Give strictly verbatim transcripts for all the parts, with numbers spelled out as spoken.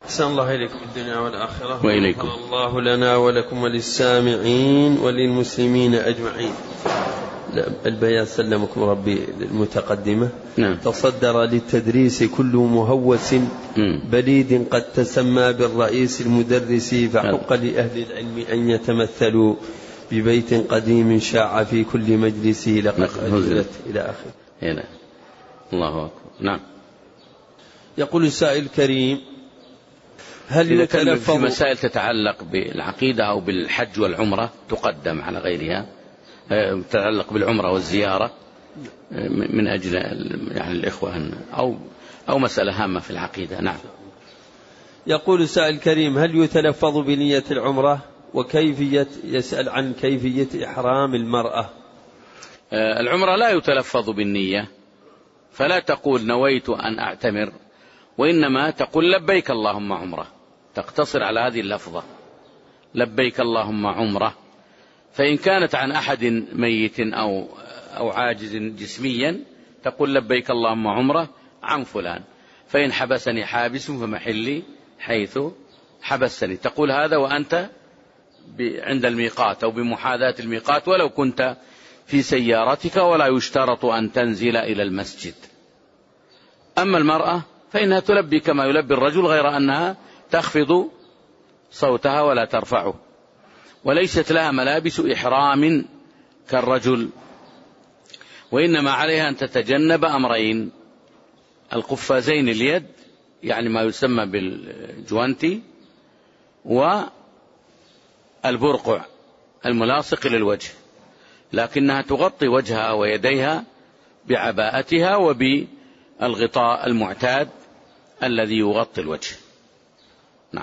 أحسن الله إليكم الدنيا والآخرة، وإليكم الله لنا ولكم وللسامعين وللمسلمين أجمعين. البيان سلمكم ربي المتقدمة. نعم. تصدر للتدريس كل مهوس بليد قد تسمى بالرئيس المدرس، فحق لأهل العلم أن يتمثلوا ببيت قديم شاع في كل مجلس لقد أجلت إلى آخر. هنا الله أكبر. نعم. يقول السائل الكريم: هل يتلفظ في مسائل تتعلق بالعقيدة أو بالحج والعمرة تقدم على غيرها، تتعلق بالعمرة والزيارة من أجل يعني الإخوة أو أو مسألة هامة في العقيدة. نعم. يقول السائل الكريم: هل يتلفظ بنية العمرة؟ وكيفية يسأل عن كيفية إحرام المرأة. العمرة لا يتلفظ بالنية، فلا تقول نويت أن أعتمر، وإنما تقول لبيك اللهم عمرة، تقتصر على هذه اللفظة لبيك اللهم عمرة. فإن كانت عن أحد ميت أو أو عاجز جسميا تقول لبيك اللهم عمرة عن فلان. فإن حبسني حابس فمحلي حيث حبسني، تقول هذا وأنت عند الميقات أو بمحاذاة الميقات، ولو كنت في سيارتك، ولا يشترط أن تنزل إلى المسجد. أما المرأة فإنها تلبي كما يلبي الرجل، غير أنها تخفض صوتها ولا ترفعه، وليست لها ملابس إحرام كالرجل، وإنما عليها أن تتجنب أمرين: القفازين اليد، يعني ما يسمى بالجوانتي، والبرقع الملاصق للوجه، لكنها تغطي وجهها ويديها بعباءتها وبالغطاء المعتاد الذي يغطي الوجه. نعم.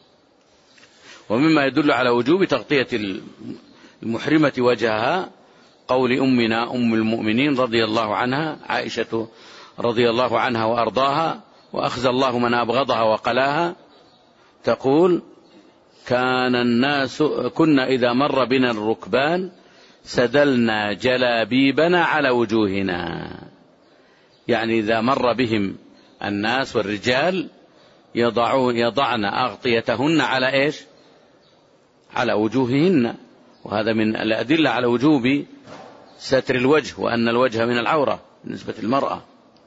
ومما يدل على وجوب تغطية المحرمة وجهها قول أمنا أم المؤمنين رضي الله عنها عائشة رضي الله عنها وأرضاها: وأخزى الله من أبغضها وقلاها، تقول: كان الناس كنا إذا مر بنا الركبان سدلنا جلابيبنا على وجوهنا، يعني إذا مر بهم الناس والرجال يضعون يضعن أغطيتهن على إيش؟ على وجوههن. وهذا من الأدلة على وجوب ستر الوجه، وأن الوجه من العورة بالنسبة للمرأة.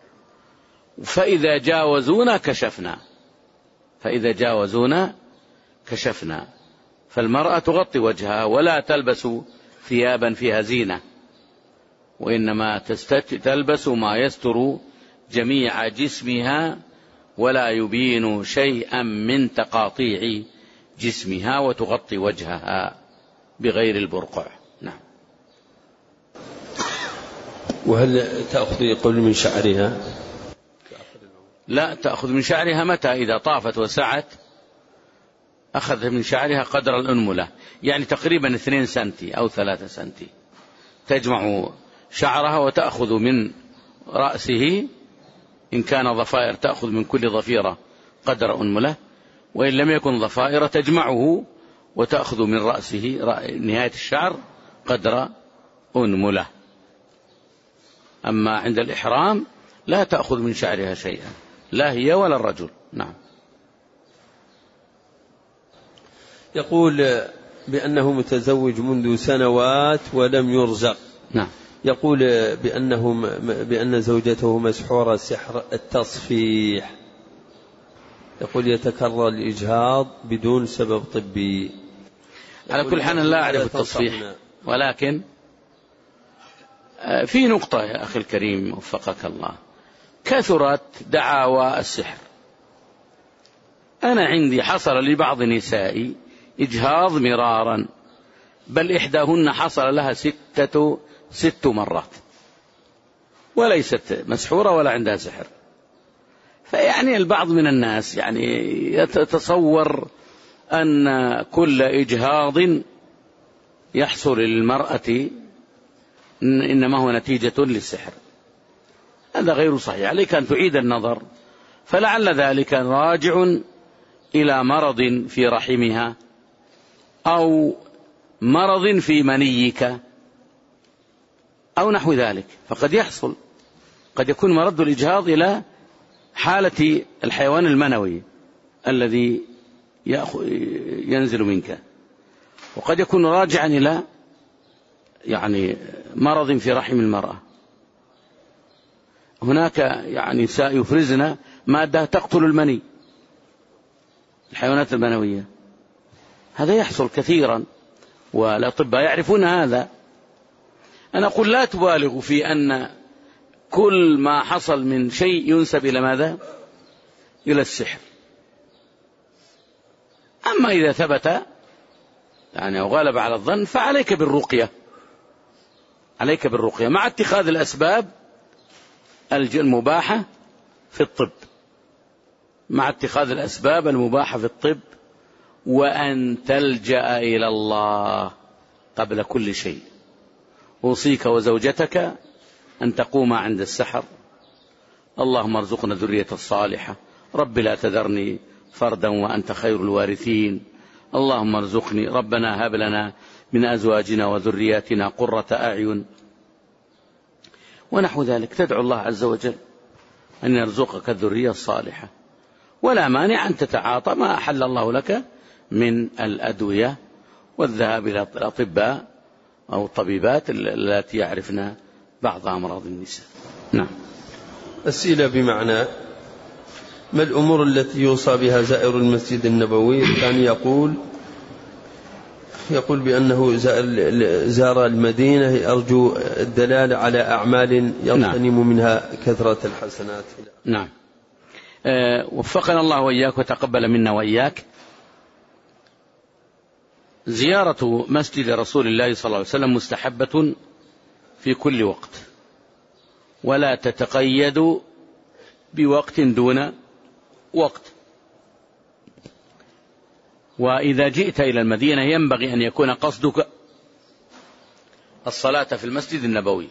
فإذا جاوزونا كشفنا فإذا جاوزونا كشفنا فالمرأة تغطي وجهها ولا تلبس ثيابا فيها زينة، وإنما تلبس ما يستر جميع جسمها ولا يبين شيئا من تقاطيع جسمها، وتغطي وجهها بغير البرقع. نعم. وهل تأخذ يقول من شعرها؟ لا، تأخذ من شعرها متى؟ إذا طافت وسعت أخذت من شعرها قدر الأنملة، يعني تقريبا اثنين سنتي أو ثلاثة سنتي، تجمع شعرها وتأخذ من رأسه، إن كان ضفائر تأخذ من كل ضفيرة قدر أنملة، وإن لم يكن ضفائر تجمعه وتأخذ من رأسه نهاية الشعر قدر أنملة. أما عند الإحرام لا تأخذ من شعرها شيئا، لا هي ولا الرجل. نعم. يقول بأنه متزوج منذ سنوات ولم يرزق. نعم. يقول بأنه بأن زوجته مسحورة سحر التصفيح. يقول يتكرر الإجهاض بدون سبب طبي. على كل حال لا أعرف التصفيح، ولكن في نقطة يا أخي الكريم وفقك الله: كثرت دعاوى السحر. أنا عندي حصل لبعض نسائي إجهاض مرارا، بل إحداهن حصل لها ستة ست مرات وليست مسحورة ولا عندها سحر. فيعني البعض من الناس يعني يتصور أن كل إجهاض يحصل للمرأة إنما هو نتيجة للسحر. هذا غير صحيح، عليك أن تعيد النظر، فلعل ذلك راجع إلى مرض في رحمها أو مرض في منيك أو نحو ذلك، فقد يحصل، قد يكون مرض الإجهاض إلى حالة الحيوان المنوي الذي ينزل منك، وقد يكون راجعا إلى يعني مرض في رحم المرأة. هناك يعني نساء يفرزن مادة تقتل المني، الحيوانات المنوية، هذا يحصل كثيرا والأطباء يعرفون هذا. أنا أقول لا تبالغوا في أن كل ما حصل من شيء ينسب إلى ماذا؟ إلى السحر. أما إذا ثبت يعني أو غلب على الظن فعليك بالرقية، عليك بالرقية مع اتخاذ الأسباب المباحة في الطب، مع اتخاذ الأسباب المباحة في الطب، وأن تلجأ إلى الله قبل كل شيء. أوصيك وزوجتك أن تقوم عند السحر: اللهم ارزقنا ذرية الصالحة، رب لا تذرني فردا وأنت خير الوارثين، اللهم ارزقني، ربنا هب لنا من أزواجنا وذرياتنا قرة أعين، ونحو ذلك. تدعو الله عز وجل أن يرزقك الذرية الصالحة، ولا مانع أن تتعاطى ما أحل الله لك من الأدوية والذهاب إلى الأطباء أو الطبيبات التي يعرفن بعض أمراض النساء. نعم. أسئلة بمعنى: ما الأمور التي يوصى بها زائر المسجد النبوي؟ كان يقول يقول بأنه زار المدينة أرجو الدلالة على أعمال يغتنم منها كثرة الحسنات. نعم. أه وفقنا الله وإياك وتقبل منا وإياك. زيارة مسجد رسول الله صلى الله عليه وسلم مستحبة في كل وقت، ولا تتقيد بوقت دون وقت. وإذا جئت إلى المدينة ينبغي أن يكون قصدك الصلاة في المسجد النبوي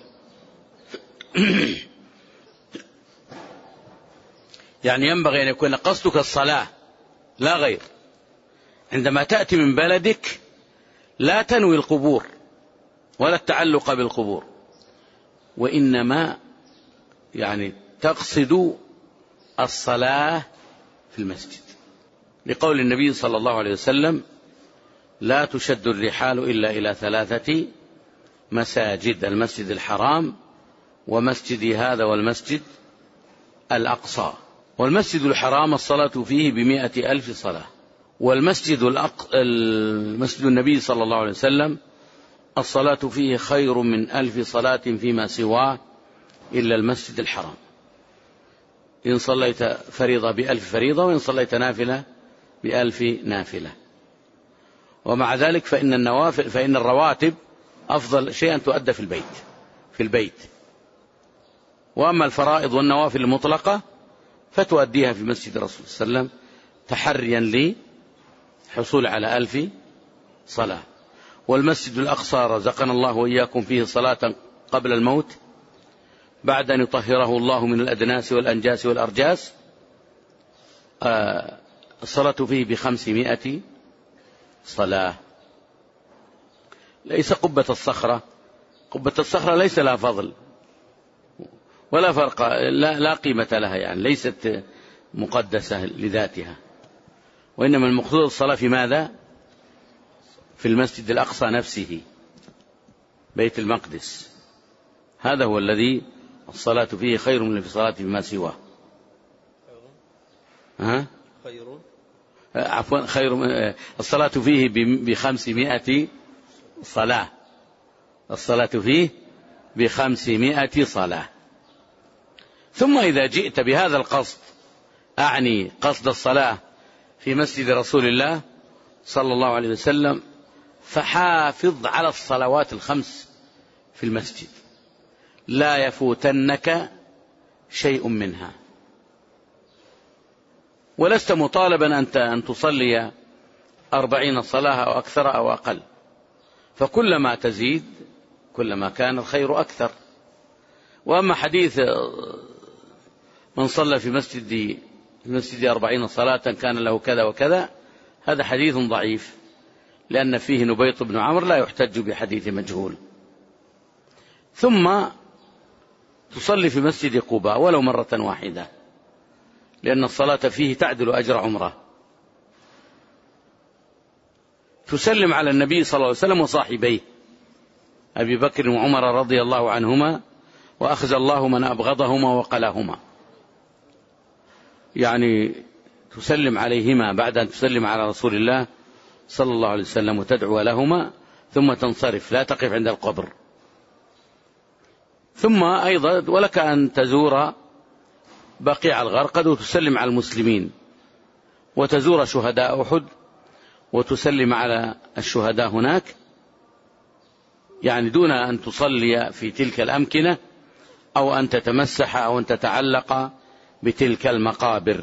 يعني ينبغي أن يكون قصدك الصلاة لا غير. عندما تأتي من بلدك لا تنوي القبور ولا التعلق بالقبور، وإنما يعني تقصد الصلاة في المسجد، لقول النبي صلى الله عليه وسلم: لا تشد الرحال إلا إلى ثلاثة مساجد: المسجد الحرام، ومسجد هذا، والمسجد الأقصى. والمسجد الحرام الصلاة فيه بمئة ألف صلاة، والمسجد الأق... المسجد النبي صلى الله عليه وسلم الصلاة فيه خير من ألف صلاة فيما سواه إلا المسجد الحرام. إن صليت فريضة بألف فريضة، وإن صليت نافلة بألف نافلة. ومع ذلك فإن النوافل فإن الرواتب أفضل شيء أن تؤدى في البيت في البيت وأما الفرائض والنوافل المطلقة فتؤديها في مسجد الرسول صلى الله عليه وسلم تحريا لحصول على ألف صلاة. والمسجد الأقصى رزقنا الله وإياكم فيه صلاة قبل الموت بعد أن يطهره الله من الأدناس والأنجاس والأرجاس. آه الصلاة فيه بخمسمائة صلاة. ليس قبة الصخرة، قبة الصخرة ليس لها فضل ولا فرق، لا, لا قيمة لها، يعني ليست مقدسة لذاتها، وإنما المقصود الصلاة في ماذا؟ في المسجد الأقصى نفسه، بيت المقدس. هذا هو الذي الصلاة فيه خير من الصلاة فيما سواه. ها؟ خير عفوا خير الصلاة فيه بخمسمائة صلاة. الصلاة فيه بخمسمائة صلاة. ثم إذا جئت بهذا القصد، أعني قصد الصلاة في مسجد رسول الله صلى الله عليه وسلم، فحافظ على الصلوات الخمس في المسجد، لا يفوتنك شيء منها. ولست مطالبا أنت أن تصلي أربعين صلاة أو أكثر أو أقل، فكلما تزيد كلما كان الخير أكثر. وأما حديث من صلى في مسجد في مسجد أربعين صلاة كان له كذا وكذا، هذا حديث ضعيف، لأن فيه نبيط بن عمرو لا يحتج بحديث مجهول. ثم تصلي في مسجد قباء ولو مرة واحدة، لأن الصلاة فيه تعدل أجر عمره، تسلم على النبي صلى الله عليه وسلم وصاحبيه أبي بكر وعمر رضي الله عنهما، وأخذ الله من أبغضهما وقلهما، يعني تسلم عليهما بعد أن تسلم على رسول الله صلى الله عليه وسلم وتدعو لهما، ثم تنصرف، لا تقف عند القبر. ثم أيضا ولك أن تزور بقيع الغرقد وتسلم على المسلمين، وتزور شهداء أحد وتسلم على الشهداء هناك، يعني دون أن تصلي في تلك الأمكنة أو أن تتمسح أو أن تتعلق بتلك المقابر.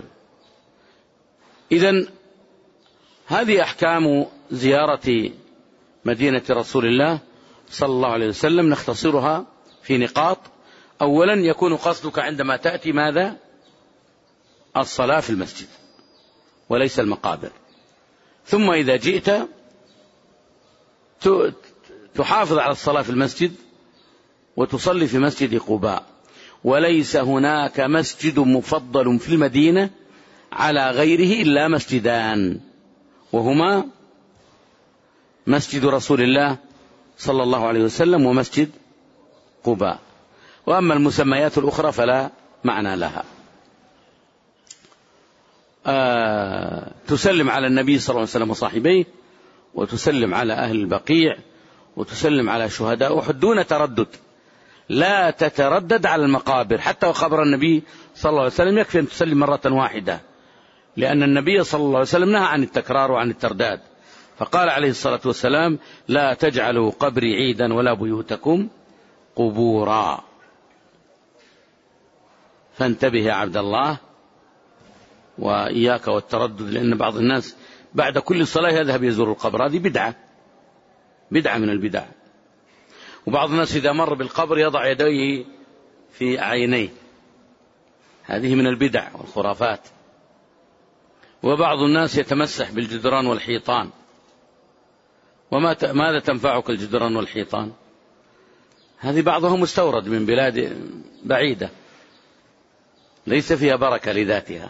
إذن هذه أحكام زيارة مدينة رسول الله صلى الله عليه وسلم، نختصرها في نقاط. أولا يكون قصدك عندما تأتي ماذا؟ الصلاة في المسجد وليس المقابر. ثم إذا جئت تحافظ على الصلاة في المسجد وتصلي في مسجد قباء، وليس هناك مسجد مفضل في المدينة على غيره إلا مسجدان، وهما مسجد رسول الله صلى الله عليه وسلم ومسجد قباء، وأما المسميات الأخرى فلا معنى لها. آه تسلم على النبي صلى الله عليه وسلم وصاحبيه، وتسلم على أهل البقيع، وتسلم على شهداء أحد دون تردد، لا تتردد على المقابر. حتى وقبر النبي صلى الله عليه وسلم يكفي أن تسلم مرة واحدة، لأن النبي صلى الله عليه وسلم نهى عن التكرار وعن الترداد، فقال عليه الصلاة والسلام: لا تجعلوا قبري عيدا ولا بيوتكم قبورا. فانتبه يا عبد الله وإياك والتردد، لأن بعض الناس بعد كل صلاة يذهب يزور القبر، هذه بدعة بدعة من البدع. وبعض الناس إذا مر بالقبر يضع يديه في عينيه، هذه من البدع والخرافات. وبعض الناس يتمسح بالجدران والحيطان، وما ماذا تنفعك الجدران والحيطان؟ هذه بعضها مستورد من بلاد بعيدة ليس فيها بركة لذاتها،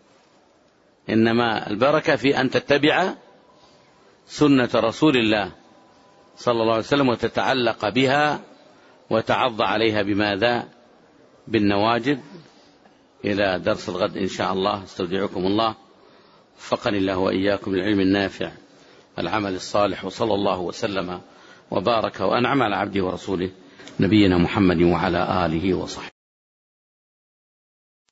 إنما البركة في أن تتبع سنة رسول الله صلى الله عليه وسلم وتتعلق بها وتعض عليها بماذا؟ بالنواجذ. إلى درس الغد إن شاء الله، استودعكم الله، وفقني الله وإياكم للعلم النافع العمل الصالح، وصلى الله وسلم وبارك وأنعم على عبده ورسوله نبينا محمد وعلى آله وصحبه.